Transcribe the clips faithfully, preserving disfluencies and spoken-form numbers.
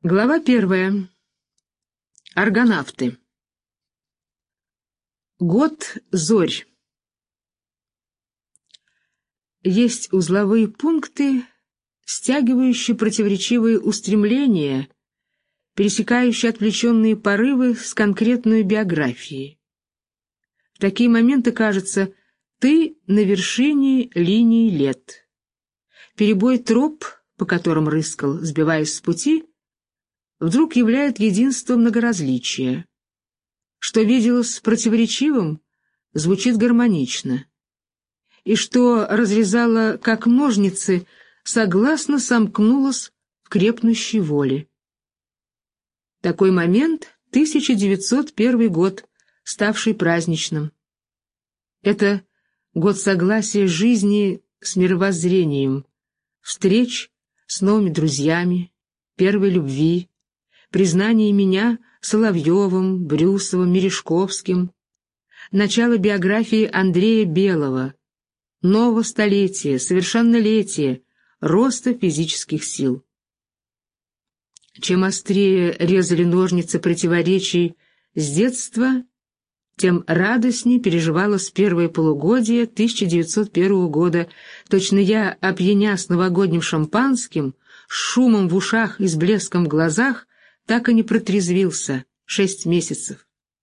Глава первая. Аргонавты. Год зорь. Есть узловые пункты, стягивающие противоречивые устремления, пересекающие отвлеченные порывы с конкретной биографией. В такие моменты кажется, ты на вершине линии лет. Перебой троп, по которым рыскал, сбиваясь с пути, вдруг являет единство многоразличия. Что виделось противоречивым, звучит гармонично. И что разрезало, как ножницы, согласно сомкнулось в крепнущей воле. Такой момент — тысяча девятьсот первый год, ставший праздничным. Это год согласия жизни с мировоззрением, встреч с новыми друзьями, первой любви, признание меня Соловьевым, Брюсовым, Мережковским, начало биографии Андрея Белого, нового столетия, совершеннолетия, роста физических сил. Чем острее резали ножницы противоречий с детства, тем радостнее переживалось первое полугодие тысяча девятьсот первого года. Точно я, опьяня с новогодним шампанским, с шумом в ушах и с блеском в глазах, так и не протрезвился шесть месяцев.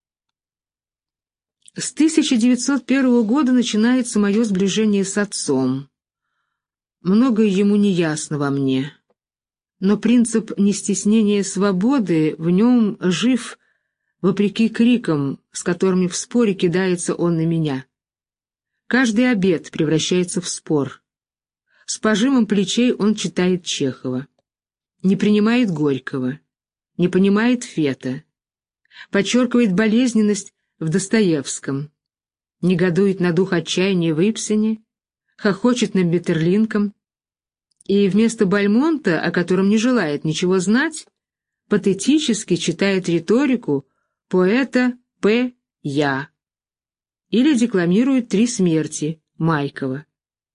С тысяча девятьсот первого года начинается мое сближение с отцом. Многое ему не ясно во мне, но принцип нестеснения свободы в нем жив, вопреки крикам, с которыми в споре кидается он на меня. Каждый обед превращается в спор. С пожимом плечей он читает Чехова. Не принимает Горького. Не понимает Фета, подчеркивает болезненность в Достоевском, негодует на дух отчаяния в Ибсене, хохочет над Метерлинком и вместо Бальмонта, о котором не желает ничего знать, патетически читает риторику поэта П. Я или декламирует «Три смерти» Майкова.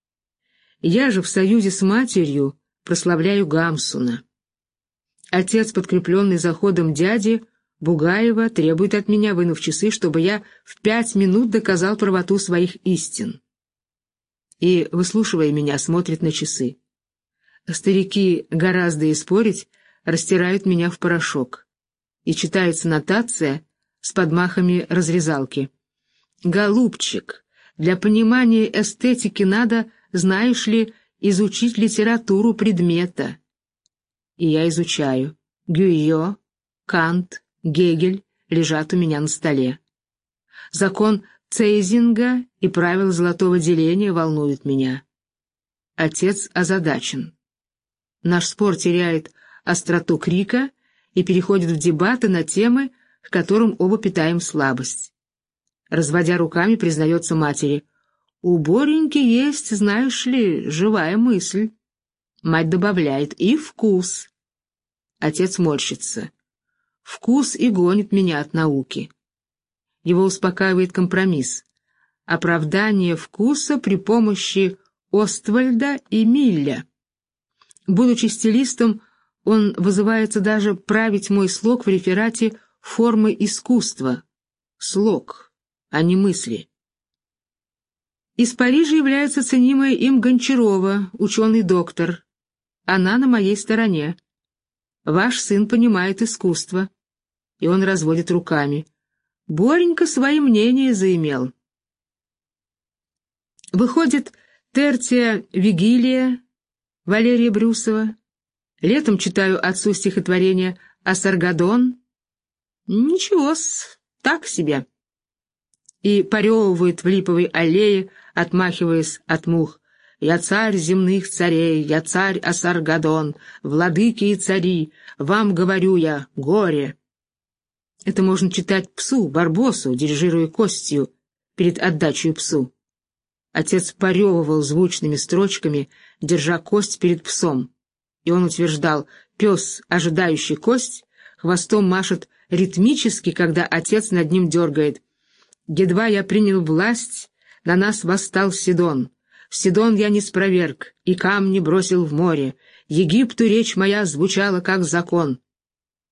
Я же в союзе с матерью прославляю Гамсуна. Отец, подкрепленный заходом дяди Бугаева, требует от меня, вынув часы, чтобы я в пять минут доказал правоту своих истин. И, выслушивая меня, смотрит на часы. Старики, гораздо и спорить, растирают меня в порошок. И читается нотация с подмахами разрезалки. «Голубчик, для понимания эстетики надо, знаешь ли, изучить литературу предмета». И я изучаю. Гюйо, Кант, Гегель лежат у меня на столе. Закон Цейзинга и правила золотого деления волнуют меня. Отец озадачен. Наш спор теряет остроту крика и переходит в дебаты на темы, к которым оба питаем слабость. Разводя руками, признается матери: «У Бореньки есть, знаешь ли, живая мысль». Мать добавляет: «И вкус». Отец морщится. Вкус и гонит меня от науки. Его успокаивает компромисс. Оправдание вкуса при помощи Оствальда и Милля. Будучи стилистом, он вызывается даже править мой слог в реферате «Формы искусства». Слог, а не мысли. Из Парижа является ценимая им Гончарова, ученый-доктор. Она на моей стороне. Ваш сын понимает искусство. И он разводит руками. Боренька свои мнения заимел. Выходит Тертия Вигилия Валерия Брюсова. Летом читаю отцу стихотворение «Асаргадон». Ничего-с, так себе. И поревывает в липовой аллее, отмахиваясь от мух. «Я царь земных царей, я царь Асаргадон, владыки и цари, вам говорю я, горе». Это можно читать псу, барбосу, дирижируя костью перед отдачей псу. Отец поревывал звучными строчками, держа кость перед псом, и он утверждал: пес, ожидающий кость, хвостом машет ритмически, когда отец над ним дергает. «Едва я принял власть, на нас восстал Сидон. Сидон я не спроверг, и камни бросил в море. Египту речь моя звучала как закон».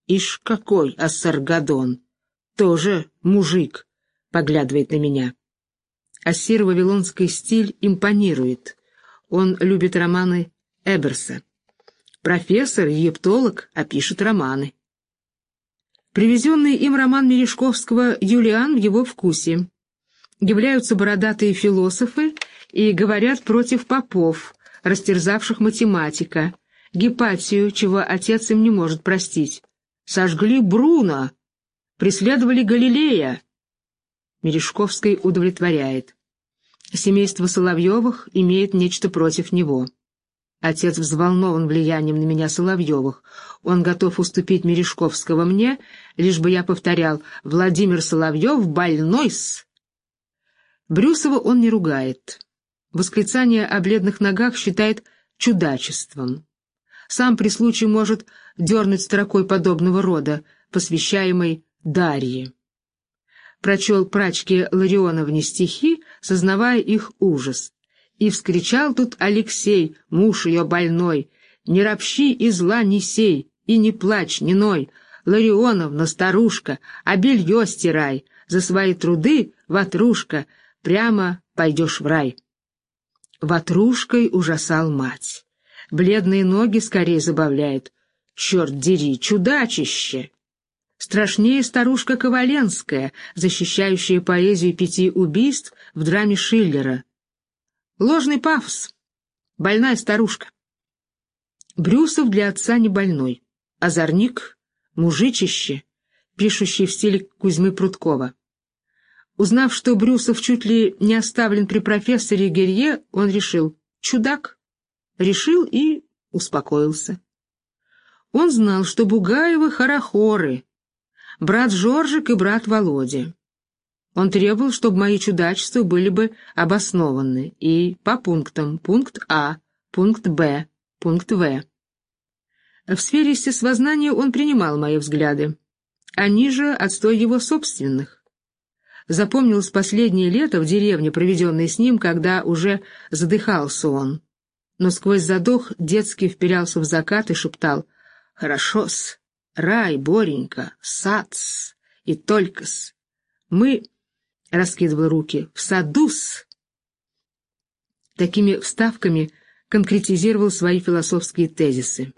Ишь какой Ассаргадон! Тоже мужик, поглядывает на меня. Ассиро-вавилонский стиль импонирует. Он любит романы Эберса. Профессор, египтолог, а пишет романы. Привезенный им роман Мережковского «Юлиан» в его вкусе. Являются бородатые философы и говорят против попов, растерзавших математика, Гипатию, чего отец им не может простить. Сожгли Бруно, преследовали Галилея. Мережковский удовлетворяет. Семейство Соловьевых имеет нечто против него. Отец взволнован влиянием на меня Соловьевых. Он готов уступить Мережковского мне, лишь бы я повторял «Владимир Соловьев больной-с». Брюсова он не ругает. Восклицание о бледных ногах считает чудачеством. Сам при случае может дернуть строкой подобного рода, посвящаемой Дарье. Прочел прачке Ларионовне стихи, сознавая их ужас. И вскричал тут Алексей, муж ее больной: «Не ропщи и зла не сей, и не плачь, не ной, Ларионовна, старушка, а белье стирай, за свои труды, ватрушка, прямо пойдешь в рай». Ватрушкой ужасал мать. Бледные ноги скорее забавляет. Черт дери, чудачище! Страшнее старушка Коваленская, защищающая поэзию пяти убийств в драме Шиллера. Ложный пафос. Больная старушка. Брюсов для отца не больной. Озорник, мужичище, пишущий в стиле Кузьмы Прудкова. Узнав, что Брюсов чуть ли не оставлен при профессоре Герье, он решил «чудак». Решил и успокоился. Он знал, что Бугаевы хорохоры, брат Жоржик и брат Володя. Он требовал, чтобы мои чудачества были бы обоснованы, и по пунктам: пункт А, пункт Б, пункт В. В сфере естествознания он принимал мои взгляды, они же отстой его собственных. Запомнилось последнее лето в деревне, проведенное с ним, когда уже задыхался он. Но сквозь задох детский вперялся в закат и шептал: «Хорошо-с, рай, Боренька, сад-с, и только-с. Мы...» — раскидывал руки. «В саду-с». Такими вставками конкретизировал свои философские тезисы.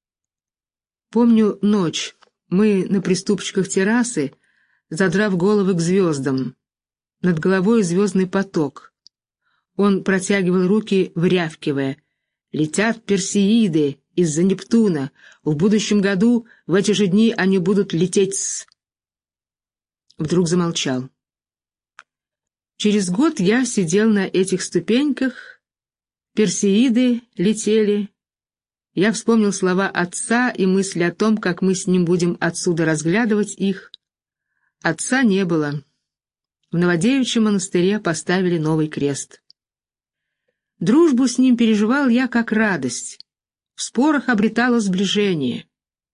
Помню ночь. Мы на приступчиках террасы, задрав головы к звездам. Над головой звездный поток. Он протягивал руки, врявкивая: «Летят персеиды из-за Нептуна. В будущем году в эти же дни они будут лететь-с». Вдруг замолчал. Через год я сидел на этих ступеньках, персеиды летели. Я вспомнил слова отца и мысли о том, как мы с ним будем отсюда разглядывать их. Отца не было. В Новодевичьем монастыре поставили новый крест. Дружбу с ним переживал я как радость. В спорах обретало сближение.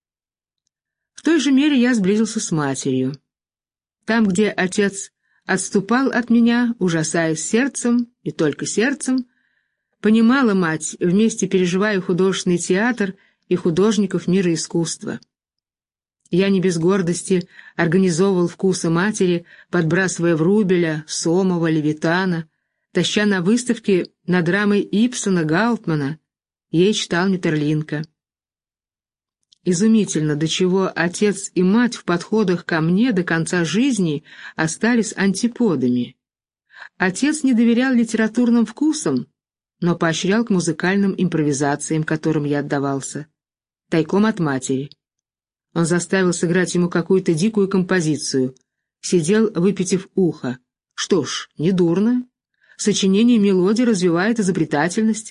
В той же мере я сблизился с матерью. Там, где отец отступал от меня, ужасаясь сердцем, и только сердцем, понимала мать, вместе переживая художественный театр и художников мира искусства. Я не без гордости организовывал вкусы матери, подбрасывая Врубеля, Сомова, Левитана, таща на выставке над драмой Ибсена, Гауптмана. Ей читал Метерлинка. Изумительно, до чего отец и мать в подходах ко мне до конца жизни остались антиподами. Отец не доверял литературным вкусам, но поощрял к музыкальным импровизациям, которым я отдавался, тайком от матери. Он заставил сыграть ему какую-то дикую композицию. Сидел, выпитив ухо. Что ж, недурно. Сочинение мелодии развивает изобретательность.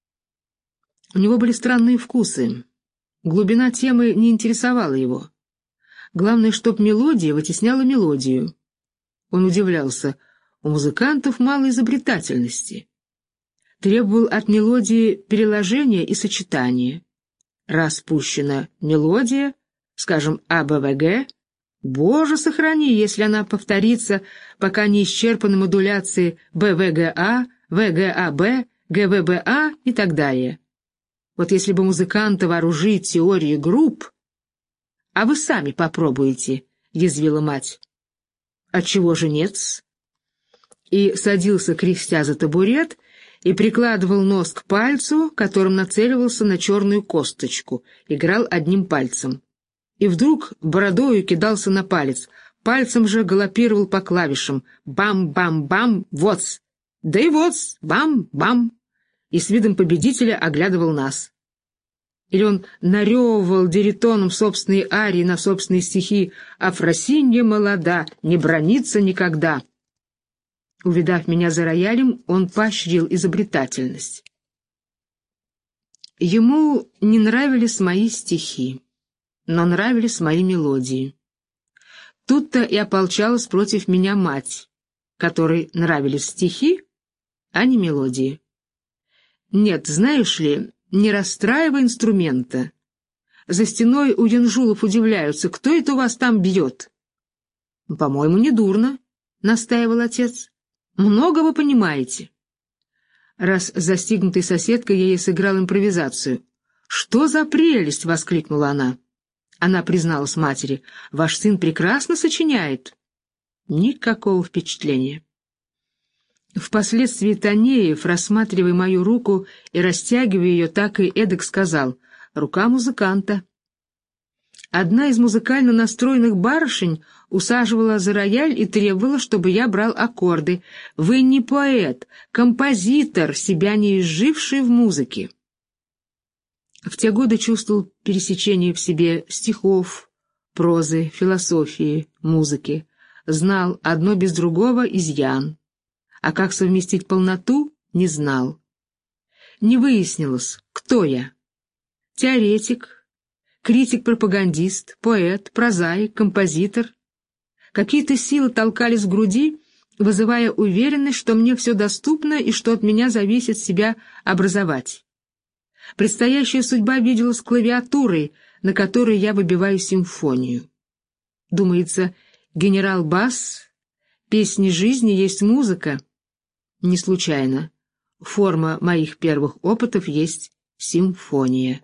У него были странные вкусы. Глубина темы не интересовала его. Главное, чтоб мелодия вытесняла мелодию. Он удивлялся: у музыкантов мало изобретательности. Требовал от мелодии переложения и сочетания. Раз пущена мелодия, скажем, А Б В Г, Боже сохрани, если она повторится, пока не исчерпаны модуляции Б В Г А, В Г А Б, Г В Б А и так далее. Вот если бы музыканта вооружить теорией групп, А вы сами попробуйте, — язвила мать. Отчего же нет-с? И садился, кряхтя за табурет, и прикладывал нос к пальцу, которым нацеливался на черную косточку, играл одним пальцем. И вдруг бородою кидался на палец, пальцем же галопировал по клавишам. Бам-бам-бам, вот-с! Да и вот-с! Бам-бам! И с видом победителя оглядывал нас. Или он нарёвывал диритоном собственные арии на собственные стихи «Афросинья молода, не бранится никогда». Увидав меня за роялем, он поощрил изобретательность. Ему не нравились мои стихи, но нравились мои мелодии. Тут-то и ополчалась против меня мать, которой нравились стихи, а не мелодии. Нет, знаешь ли, не расстраивай инструмента. За стеной у янжулов удивляются, кто это у вас там бьет? — По-моему, недурно, — настаивал отец. — Много вы понимаете. Раз застигнутой соседкой я ей сыграл импровизацию. — Что за прелесть! — воскликнула она. Она призналась матери. — Ваш сын прекрасно сочиняет. Никакого впечатления. Впоследствии Танеев, рассматривая мою руку и растягивая ее, так и эдак сказал: «Рука музыканта». Одна из музыкально настроенных барышень усаживала за рояль и требовала, чтобы я брал аккорды. «Вы не поэт, композитор, себя не изживший в музыке». В те годы чувствовал пересечение в себе стихов, прозы, философии, музыки. Знал одно без другого изъян. А как совместить полноту, не знал. Не выяснилось, кто я. Теоретик, критик-пропагандист, поэт, прозаик, композитор. Какие-то силы толкались в груди, вызывая уверенность, что мне все доступно и что от меня зависит себя образовать. Предстоящая судьба виделась клавиатурой, на которой я выбиваю симфонию. Думается, генерал-бас, песни жизни есть музыка. Не случайно. Форма моих первых опытов есть симфония.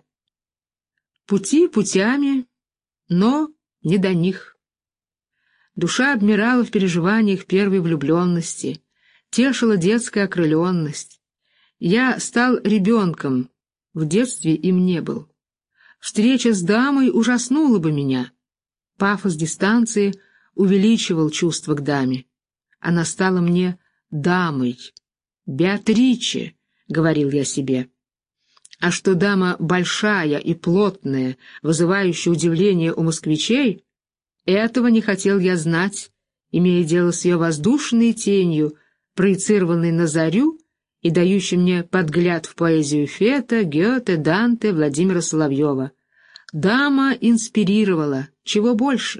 Пути путями, но не до них. Душа обмирала в переживаниях первой влюбленности, тешила детская окрыленность. Я стал ребенком, в детстве им не был. Встреча с дамой ужаснула бы меня. Пафос дистанции увеличивал чувство к даме. Она стала мне дамой. «Беатриче», — говорил я себе. А что дама большая и плотная, вызывающая удивление у москвичей, этого не хотел я знать, имея дело с ее воздушной тенью, проецированной на зарю и дающей мне подгляд в поэзию Фета, Гёте, Данте, Владимира Соловьева. Дама инспирировала, чего больше.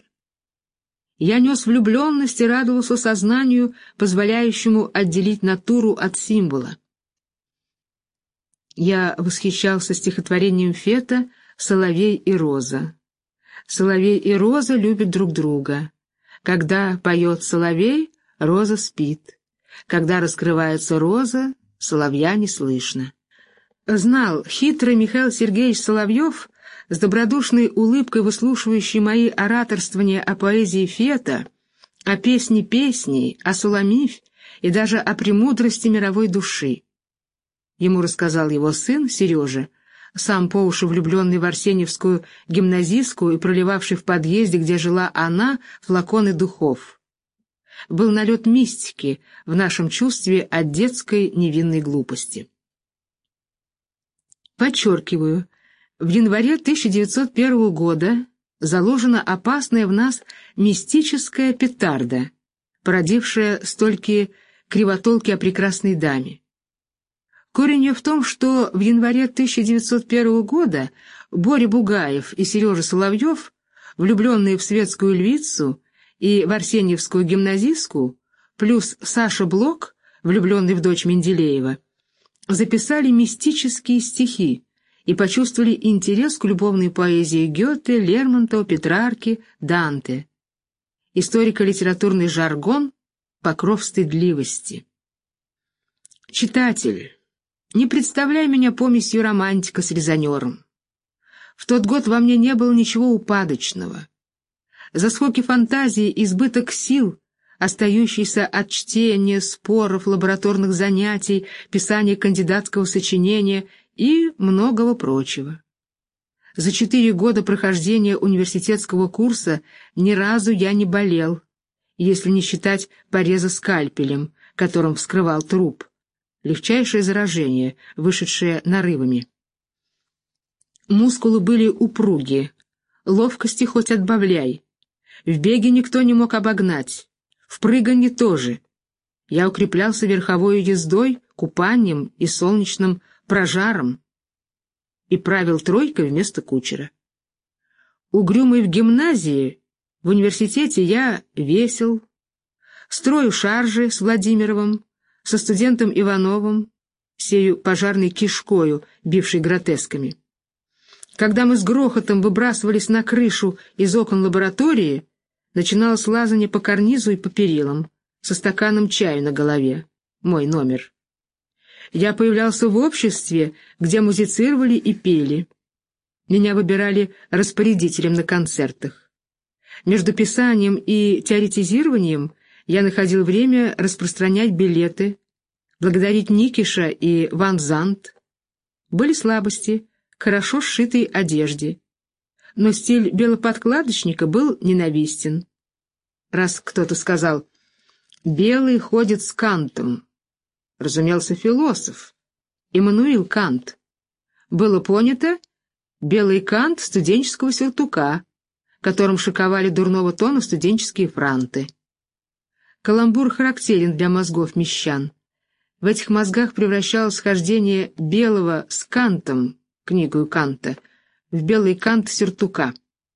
Я нес влюбленность и радовался сознанию, позволяющему отделить натуру от символа. Я восхищался стихотворением Фета «Соловей и роза». Соловей и роза любят друг друга. Когда поет соловей, роза спит. Когда раскрывается роза, соловья не слышно. Знал хитрый Михаил Сергеевич Соловьев, с добродушной улыбкой выслушивающий мои ораторствования о поэзии Фета, о песне песней, о Суламифь и даже о премудрости мировой души. Ему рассказал его сын Сережа, сам по уши влюбленный в Арсеньевскую гимназистку и проливавший в подъезде, где жила она, флаконы духов. Был налет мистики в нашем чувстве от детской невинной глупости. Подчеркиваю, в январе тысяча девятьсот первого года заложена опасная в нас мистическая петарда, породившая столькие кривотолки о прекрасной даме. Корень ее в том, что в январе тысяча девятьсот первого года Боря Бугаев и Сережа Соловьев, влюбленные в светскую львицу и в арсеньевскую гимназистку, плюс Саша Блок, влюбленный в дочь Менделеева, записали мистические стихи и почувствовали интерес к любовной поэзии Гёте, Лермонтова, Петрарки, Данте. Историко-литературный жаргон — покров стыдливости. Читатель, не представляй меня помесью романтика с резонером. В тот год во мне не было ничего упадочного. Заскоки фантазии, избыток сил, остающийся от чтения, споров, лабораторных занятий, писания кандидатского сочинения и многого прочего. За четыре года прохождения университетского курса ни разу я не болел, если не считать пореза скальпелем, которым вскрывал труп. Легчайшее заражение, вышедшее нарывами. Мускулы были упруги, ловкости хоть отбавляй. В беге никто не мог обогнать, в прыганье тоже. Я укреплялся верховой ездой, купанием и солнечным прожаром и правил тройкой вместо кучера. Угрюмый в гимназии, в университете я весел, строю шаржи с Владимировым, со студентом Ивановым, сею пожарной кишкою, бившей гротесками. Когда мы с грохотом выбрасывались на крышу из окон лаборатории, начиналось лазанье по карнизу и по перилам, со стаканом чая на голове, мой номер. Я появлялся в обществе, где музицировали и пели. Меня выбирали распорядителем на концертах. Между писанием и теоретизированием я находил время распространять билеты, благодарить Никиша и Ван Зант. Были слабости к хорошо сшитой одежде, но стиль белоподкладочника был ненавистен. Раз кто-то сказал «белый ходит с Кантом», разумелся философ, Иммануил Кант. Было понято белый Кант студенческого сюртука, которым шиковали дурного тона студенческие франты. Каламбур характерен для мозгов мещан. В этих мозгах превращалось схождение белого с Кантом, книгою Канта, в белый Кант сюртука.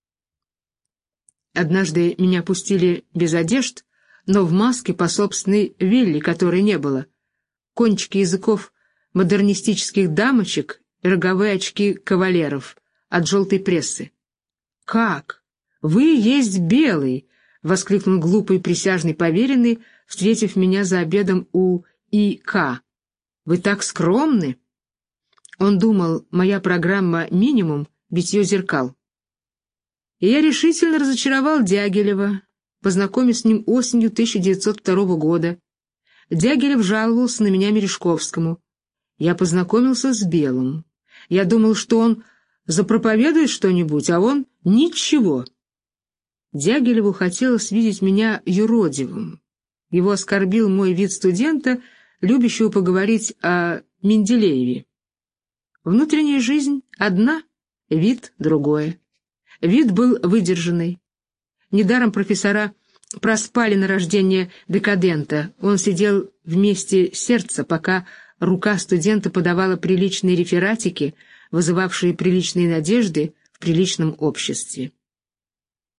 Однажды меня пустили без одежд, но в маске по собственной вилле, которой не было. Кончики языков модернистических дамочек и роговые очки кавалеров от желтой прессы. «Как? Вы есть белый!» — воскликнул глупый присяжный поверенный, встретив меня за обедом у И К. «Вы так скромны!» Он думал, моя программа «Минимум» — битье зеркал. И я решительно разочаровал Дягилева, познакомясь с ним осенью тысяча девятьсот второго года. Дягилев жаловался на меня Мережковскому. Я познакомился с Белым. Я думал, что он запроповедует что-нибудь, а он — ничего. Дягилеву хотелось видеть меня юродивым. Его оскорбил мой вид студента, любящего поговорить о Менделееве. Внутренняя жизнь одна, вид другое. Вид был выдержанный. Недаром профессора проспали на рождение декадента. Он сидел вместе сердца, пока рука студента подавала приличные рефератики, вызывавшие приличные надежды в приличном обществе.